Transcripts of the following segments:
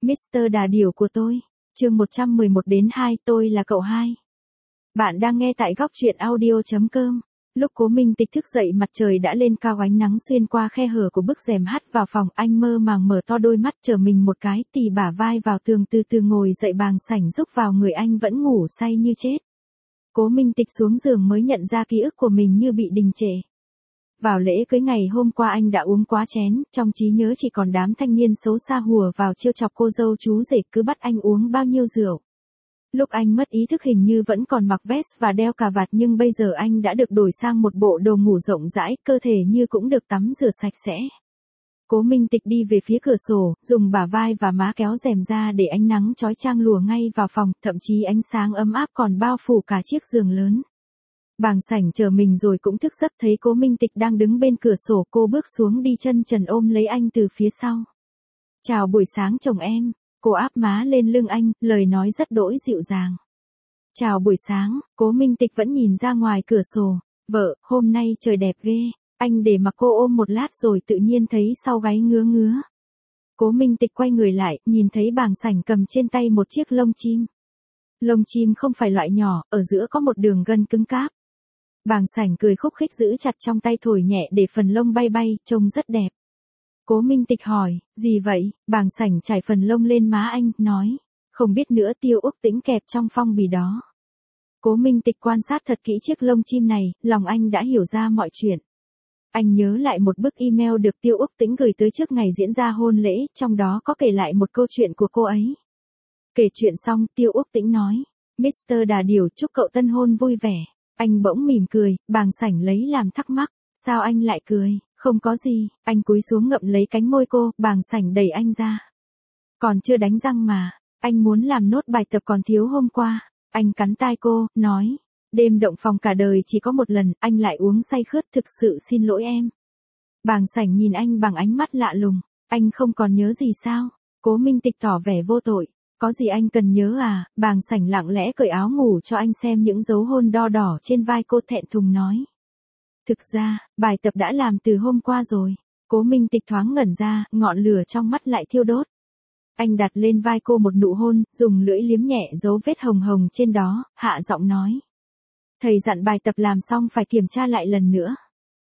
Mr. Đà Điểu của tôi. Chương 111-2, tôi là cậu hai. Bạn đang nghe tại góc truyện audio.com. Lúc Cố Minh Tịch thức dậy mặt trời đã lên cao, ánh nắng xuyên qua khe hở của bức rèm hắt vào phòng, anh mơ màng mở to đôi mắt, trở mình một cái, tì bả vai vào tường, từ từ ngồi dậy, bàng sảnh rúc vào người anh vẫn ngủ say như chết. Cố Minh Tịch xuống giường mới nhận ra ký ức của mình như bị đình trệ. Vào lễ cưới ngày hôm qua anh đã uống quá chén, trong trí nhớ chỉ còn đám thanh niên xấu xa hùa vào trêu chọc cô dâu chú rể, cứ bắt anh uống bao nhiêu rượu. Lúc anh mất ý thức hình như vẫn còn mặc vest và đeo cà vạt, nhưng bây giờ anh đã được đổi sang một bộ đồ ngủ rộng rãi, cơ thể như cũng được tắm rửa sạch sẽ. Cố Minh Tịch đi về phía cửa sổ, dùng bả vai và má kéo rèm ra để ánh nắng chói chang lùa ngay vào phòng, thậm chí ánh sáng ấm áp còn bao phủ cả chiếc giường lớn. Bàng sảnh chờ mình rồi cũng thức giấc, thấy Cố Minh Tịch đang đứng bên cửa sổ, cô bước xuống đi chân trần ôm lấy anh từ phía sau. Chào buổi sáng chồng em. Cô áp má lên lưng anh, lời nói rất đỗi dịu dàng. Chào buổi sáng. Cố Minh Tịch vẫn nhìn ra ngoài cửa sổ. Vợ, hôm nay trời đẹp ghê. Anh để mặc cô ôm một lát rồi tự nhiên thấy sau gáy ngứa ngứa. Cố Minh Tịch quay người lại, nhìn thấy bàng sảnh cầm trên tay một chiếc lông chim. Lông chim không phải loại nhỏ, ở giữa có một đường gân cứng cáp. Bàng sảnh cười khúc khích giữ chặt trong tay, thổi nhẹ để phần lông bay bay, trông rất đẹp. Cố Minh Tịch hỏi, gì vậy? Bàng sảnh trải phần lông lên má anh, nói, không biết nữa, Tiêu Úc Tĩnh kẹp trong phong bì đó. Cố Minh Tịch quan sát thật kỹ chiếc lông chim này, lòng anh đã hiểu ra mọi chuyện. Anh nhớ lại một bức email được Tiêu Úc Tĩnh gửi tới trước ngày diễn ra hôn lễ, trong đó có kể lại một câu chuyện của cô ấy. Kể chuyện xong, Tiêu Úc Tĩnh nói, Mr. Đà Điểu, chúc cậu tân hôn vui vẻ. Anh bỗng mỉm cười, bàng sảnh lấy làm thắc mắc, sao anh lại cười? Không có gì, anh cúi xuống ngậm lấy cánh môi cô, bàng sảnh đẩy anh ra. Còn chưa đánh răng mà, anh muốn làm nốt bài tập còn thiếu hôm qua. Anh cắn tai cô, nói, đêm động phòng cả đời chỉ có một lần, anh lại uống say khướt, thực sự xin lỗi em. Bàng sảnh nhìn anh bằng ánh mắt lạ lùng, anh không còn nhớ gì sao? Cố Minh Tịch tỏ vẻ vô tội, có gì anh cần nhớ à? Bàng sảnh lặng lẽ cởi áo ngủ cho anh xem những dấu hôn đo đỏ trên vai cô, thẹn thùng nói. Thực ra, bài tập đã làm từ hôm qua rồi. Cố Minh Tịch thoáng ngẩn ra, ngọn lửa trong mắt lại thiêu đốt. Anh đặt lên vai cô một nụ hôn, dùng lưỡi liếm nhẹ dấu vết hồng hồng trên đó, hạ giọng nói. Thầy dặn bài tập làm xong phải kiểm tra lại lần nữa.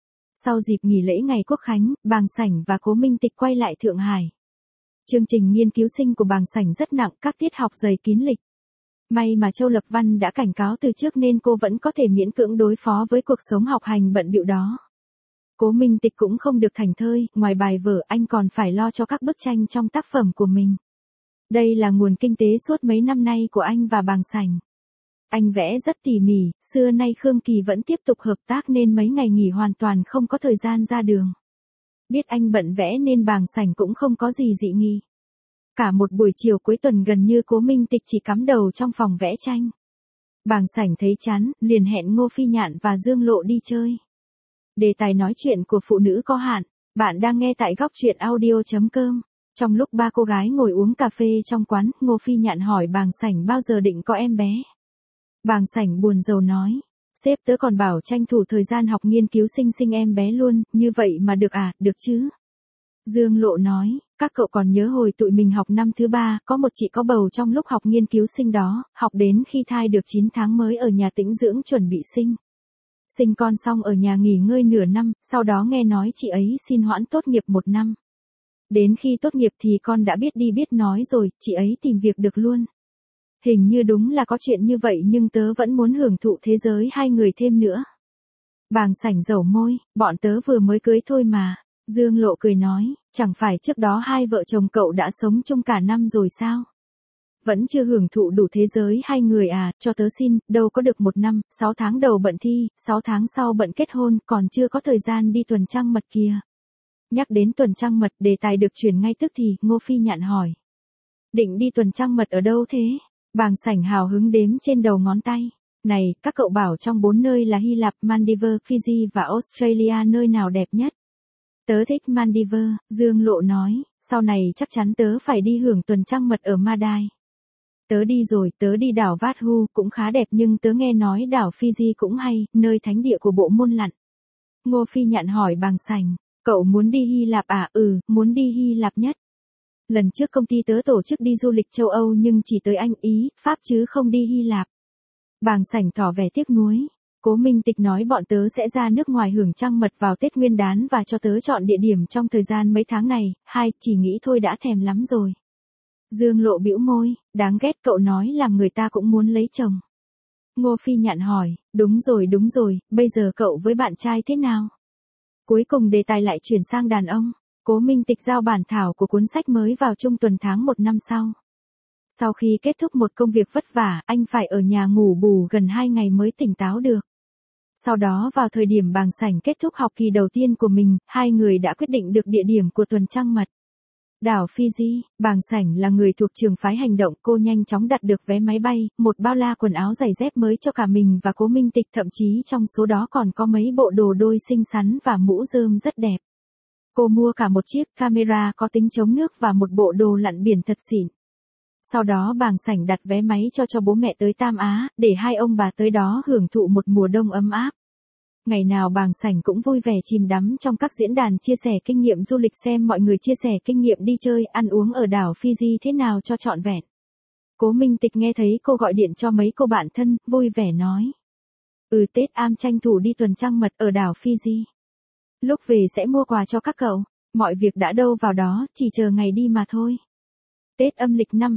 Sau dịp nghỉ lễ ngày Quốc khánh, bàng sảnh và Cố Minh Tịch quay lại Thượng Hải. Chương trình nghiên cứu sinh của bàng sảnh rất nặng, các tiết học dày kín lịch. May mà Châu Lập Văn đã cảnh cáo từ trước nên cô vẫn có thể miễn cưỡng đối phó với cuộc sống học hành bận bịu đó. Cố Minh Tịch cũng không được thảnh thơi, ngoài bài vở anh còn phải lo cho các bức tranh trong tác phẩm của mình. Đây là nguồn kinh tế suốt mấy năm nay của anh và bàng sảnh. Anh vẽ rất tỉ mỉ, xưa nay Khương Kỳ vẫn tiếp tục hợp tác nên mấy ngày nghỉ hoàn toàn không có thời gian ra đường. Biết anh bận vẽ nên bàng sảnh cũng không có gì dị nghị. Cả một buổi chiều cuối tuần gần như Cố Minh Tịch chỉ cắm đầu trong phòng vẽ tranh. Bàng sảnh thấy chán, liền hẹn Ngô Phi Nhạn và Dương Lộ đi chơi. Đề tài nói chuyện của phụ nữ có hạn, bạn đang nghe tại góc truyện audio.com. Trong lúc ba cô gái ngồi uống cà phê trong quán, Ngô Phi Nhạn hỏi bàng sảnh bao giờ định có em bé. Bàng sảnh buồn rầu nói, sếp tớ còn bảo tranh thủ thời gian học nghiên cứu sinh em bé luôn, như vậy mà được à, được chứ. Dương Lộ nói, các cậu còn nhớ hồi tụi mình học năm thứ 3, có một chị có bầu trong lúc học nghiên cứu sinh đó, học đến khi thai được 9 tháng mới ở nhà tĩnh dưỡng chuẩn bị sinh. Sinh con xong ở nhà nghỉ ngơi nửa năm, sau đó nghe nói chị ấy xin hoãn tốt nghiệp 1 năm. Đến khi tốt nghiệp thì con đã biết đi biết nói rồi, chị ấy tìm việc được luôn. Hình như đúng là có chuyện như vậy, nhưng tớ vẫn muốn hưởng thụ thế giới hai người thêm nữa. Bàng sảnh dẩu môi, bọn tớ vừa mới cưới thôi mà. Dương Lộ cười nói, chẳng phải trước đó hai vợ chồng cậu đã sống chung cả năm rồi sao? Vẫn chưa hưởng thụ đủ thế giới hai người à, cho tớ xin, đâu có được 1 năm, 6 tháng đầu bận thi, 6 tháng sau bận kết hôn, còn chưa có thời gian đi tuần trăng mật kìa. Nhắc đến tuần trăng mật, đề tài được chuyển ngay tức thì, Ngô Phi Nhạn hỏi. Định đi tuần trăng mật ở đâu thế? Bàng sảnh hào hứng đếm trên đầu ngón tay. Này, các cậu bảo trong 4 nơi là Hy Lạp, Maldives, Fiji và Australia nơi nào đẹp nhất? Tớ thích Maldives, Dương Lộ nói, sau này chắc chắn tớ phải đi hưởng tuần trăng mật ở Madai. Tớ đi rồi, tớ đi đảo Vathu cũng khá đẹp, nhưng tớ nghe nói đảo Fiji cũng hay, nơi thánh địa của bộ môn lặn. Ngô Phi Nhạn hỏi bàng sảnh, cậu muốn đi Hy Lạp à? Ừ, muốn đi Hy Lạp nhất. Lần trước công ty tớ tổ chức đi du lịch châu Âu nhưng chỉ tới Anh, Ý, Pháp chứ không đi Hy Lạp. Bàng Sảnh tỏ vẻ tiếc nuối. Cố Minh Tịch nói bọn tớ sẽ ra nước ngoài hưởng trăng mật vào Tết Nguyên đán và cho tớ chọn địa điểm trong thời gian mấy tháng này, chỉ nghĩ thôi đã thèm lắm rồi. Dương Lộ bĩu môi, đáng ghét, cậu nói làm người ta cũng muốn lấy chồng. Ngô Phi Nhạn hỏi, đúng rồi, bây giờ cậu với bạn trai thế nào? Cuối cùng đề tài lại chuyển sang đàn ông. Cố Minh Tịch giao bản thảo của cuốn sách mới vào trung tuần tháng 1 năm sau. Sau khi kết thúc một công việc vất vả, anh phải ở nhà ngủ bù gần 2 ngày mới tỉnh táo được. Sau đó vào thời điểm Bàng Sảnh kết thúc học kỳ đầu tiên của mình, hai người đã quyết định được địa điểm của tuần trăng mật. Đảo Fiji. Bàng Sảnh là người thuộc trường phái hành động, cô nhanh chóng đặt được vé máy bay, một bao la quần áo giày dép mới cho cả mình và Cố Minh Tịch, thậm chí trong số đó còn có mấy bộ đồ đôi xinh xắn và mũ rơm rất đẹp. Cô mua cả một chiếc camera có tính chống nước và một bộ đồ lặn biển thật xịn. Sau đó Bàng Sảnh đặt vé máy cho bố mẹ tới Tam Á, để hai ông bà tới đó hưởng thụ một mùa đông ấm áp. Ngày nào Bàng Sảnh cũng vui vẻ chìm đắm trong các diễn đàn chia sẻ kinh nghiệm du lịch, xem mọi người chia sẻ kinh nghiệm đi chơi, ăn uống ở đảo Fiji thế nào cho trọn vẹn. Cố Minh Tịch nghe thấy cô gọi điện cho mấy cô bạn thân, vui vẻ nói. Tết am tranh thủ đi tuần trăng mật ở đảo Fiji. Lúc về sẽ mua quà cho các cậu, mọi việc đã đâu vào đó, chỉ chờ ngày đi mà thôi. Tết âm lịch năm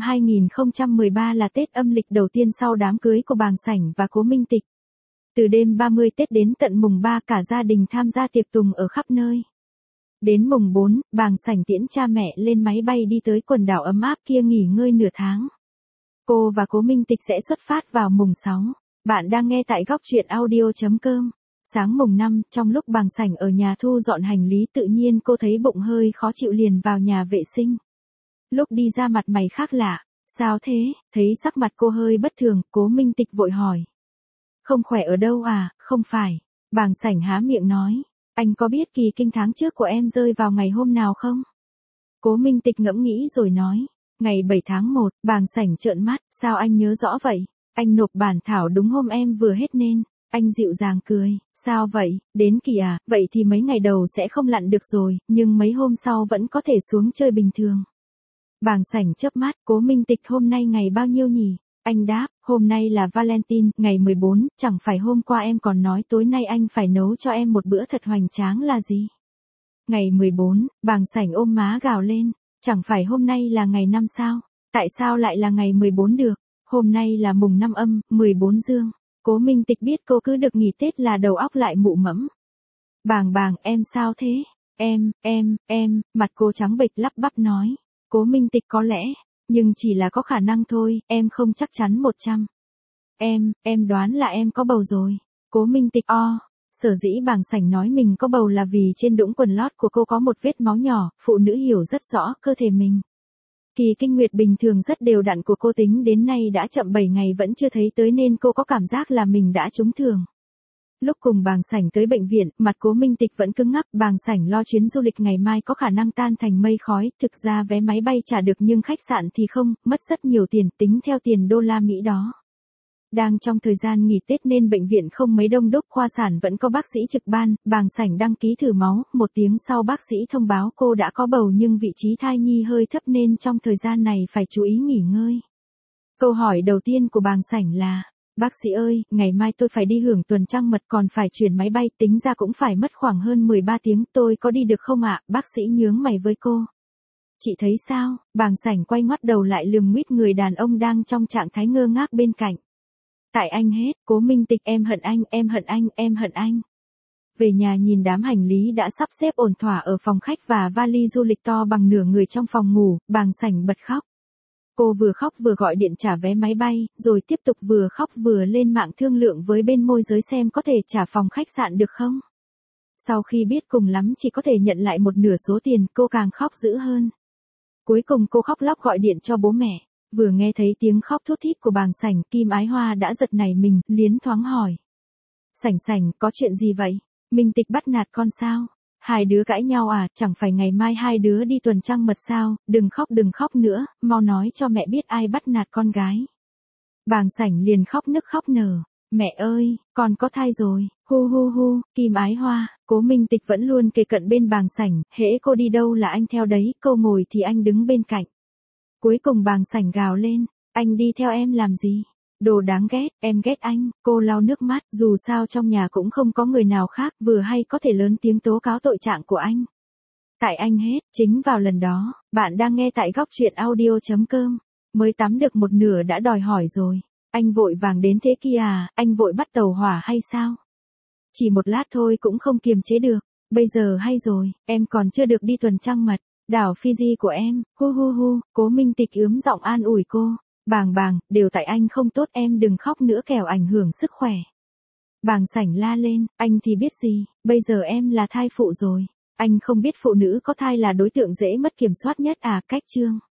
2013 là Tết âm lịch đầu tiên sau đám cưới của Bàng Sảnh và Cố Minh Tịch. Từ đêm 30 Tết đến tận mùng 3 cả gia đình tham gia tiệc tùng ở khắp nơi. Đến mùng 4, Bàng Sảnh tiễn cha mẹ lên máy bay đi tới quần đảo ấm áp kia nghỉ ngơi nửa tháng. Cô và Cố Minh Tịch sẽ xuất phát vào mùng 6. Bạn đang nghe tại góc truyện audio.com. Sáng mùng 5, trong lúc Bàng Sảnh ở nhà thu dọn hành lý, tự nhiên cô thấy bụng hơi khó chịu liền vào nhà vệ sinh. Lúc đi ra mặt mày khác lạ, sao thế? Thấy sắc mặt cô hơi bất thường, Cố Minh Tịch vội hỏi. Không khỏe ở đâu à? Không phải. Bàng Sảnh há miệng nói. Anh có biết kỳ kinh tháng trước của em rơi vào ngày hôm nào không? Cố Minh Tịch ngẫm nghĩ rồi nói. Ngày 7 tháng 1, Bàng Sảnh trợn mắt, sao anh nhớ rõ vậy? Anh nộp bản thảo đúng hôm em vừa hết nên. Anh dịu dàng cười, sao vậy, đến kỳ à, vậy thì mấy ngày đầu sẽ không lặn được rồi, nhưng mấy hôm sau vẫn có thể xuống chơi bình thường. Bàng Sảnh chớp mắt, Cố Minh Tịch hôm nay ngày bao nhiêu nhỉ? Anh đáp, hôm nay là Valentine, ngày 14, chẳng phải hôm qua em còn nói tối nay anh phải nấu cho em một bữa thật hoành tráng là gì? Ngày 14, Bàng Sảnh ôm má gào lên, chẳng phải hôm nay là ngày 5 sao? Tại sao lại là ngày 14 được? Hôm nay là mùng 5 âm, 14 dương. Cố Minh Tịch biết cô cứ được nghỉ Tết là đầu óc lại mụ mẫm. Bàng, em sao thế? Em, mặt cô trắng bệch lắp bắp nói. Cố Minh Tịch có lẽ, nhưng chỉ là có khả năng thôi, em không chắc chắn 100. Em đoán là em có bầu rồi. Cố Minh Tịch sở dĩ Bàng Sảnh nói mình có bầu là vì trên đũng quần lót của cô có một vết máu nhỏ, phụ nữ hiểu rất rõ cơ thể mình. Kỳ kinh nguyệt bình thường rất đều đặn của cô tính đến nay đã chậm 7 ngày vẫn chưa thấy tới nên cô có cảm giác là mình đã trúng thường. Lúc cùng Bàng Sảnh tới bệnh viện, mặt Cố Minh Tịch vẫn cứng ngắc, Bàng Sảnh lo chuyến du lịch ngày mai có khả năng tan thành mây khói, thực ra vé máy bay trả được nhưng khách sạn thì không, mất rất nhiều tiền tính theo tiền đô la Mỹ đó. Đang trong thời gian nghỉ Tết nên bệnh viện không mấy đông đúc, khoa sản vẫn có bác sĩ trực ban, Bàng Sảnh đăng ký thử máu, 1 tiếng sau bác sĩ thông báo cô đã có bầu nhưng vị trí thai nhi hơi thấp nên trong thời gian này phải chú ý nghỉ ngơi. Câu hỏi đầu tiên của Bàng Sảnh là, bác sĩ ơi, ngày mai tôi phải đi hưởng tuần trăng mật còn phải chuyển máy bay, tính ra cũng phải mất khoảng hơn 13 tiếng, tôi có đi được không ạ? Bác sĩ nhướng mày với cô. Chị thấy sao? Bàng Sảnh quay ngoắt đầu lại lườm nguýt người đàn ông đang trong trạng thái ngơ ngác bên cạnh. Tại anh hết, Cố Minh Tịch, em hận anh. Về nhà nhìn đám hành lý đã sắp xếp ổn thỏa ở phòng khách và vali du lịch to bằng nửa người trong phòng ngủ, Bàng Sảnh bật khóc. Cô vừa khóc vừa gọi điện trả vé máy bay, rồi tiếp tục vừa khóc vừa lên mạng thương lượng với bên môi giới xem có thể trả phòng khách sạn được không. Sau khi biết cùng lắm chỉ có thể nhận lại một nửa số tiền, cô càng khóc dữ hơn. Cuối cùng cô khóc lóc gọi điện cho bố mẹ. Vừa nghe thấy tiếng khóc thút thít của Bàng Sảnh, Kim Ái Hoa đã giật nảy mình, liến thoáng hỏi. Sảnh, có chuyện gì vậy? Minh Tịch bắt nạt con sao? Hai đứa cãi nhau à, chẳng phải ngày mai hai đứa đi tuần trăng mật sao? Đừng khóc nữa, mau nói cho mẹ biết ai bắt nạt con gái. Bàng Sảnh liền khóc nức khóc nở. Mẹ ơi, con có thai rồi, hu hu hu, Kim Ái Hoa, Cố Minh Tịch vẫn luôn kề cận bên bàng sảnh, hễ cô đi đâu là anh theo đấy, cô ngồi thì anh đứng bên cạnh. Cuối cùng bàng sảnh gào lên, anh đi theo em làm gì? Đồ đáng ghét, em ghét anh, cô lau nước mắt, dù sao trong nhà cũng không có người nào khác, vừa hay có thể lớn tiếng tố cáo tội trạng của anh. Tại anh hết, chính vào lần đó, bạn đang nghe tại góc truyện audio.com, mới tắm được một nửa đã đòi hỏi rồi. Anh vội vàng đến thế kia à, anh vội bắt tàu hỏa hay sao? Chỉ một lát thôi cũng không kiềm chế được, bây giờ hay rồi, em còn chưa được đi tuần trăng mật, đảo Fiji của em, hu hu hu, Cố Minh Tịch ướm giọng an ủi cô, bàng, đều tại anh không tốt em đừng khóc nữa kẻo ảnh hưởng sức khỏe. Bàng sảnh la lên, anh thì biết gì, bây giờ em là thai phụ rồi, anh không biết phụ nữ có thai là đối tượng dễ mất kiểm soát nhất à, cách chương.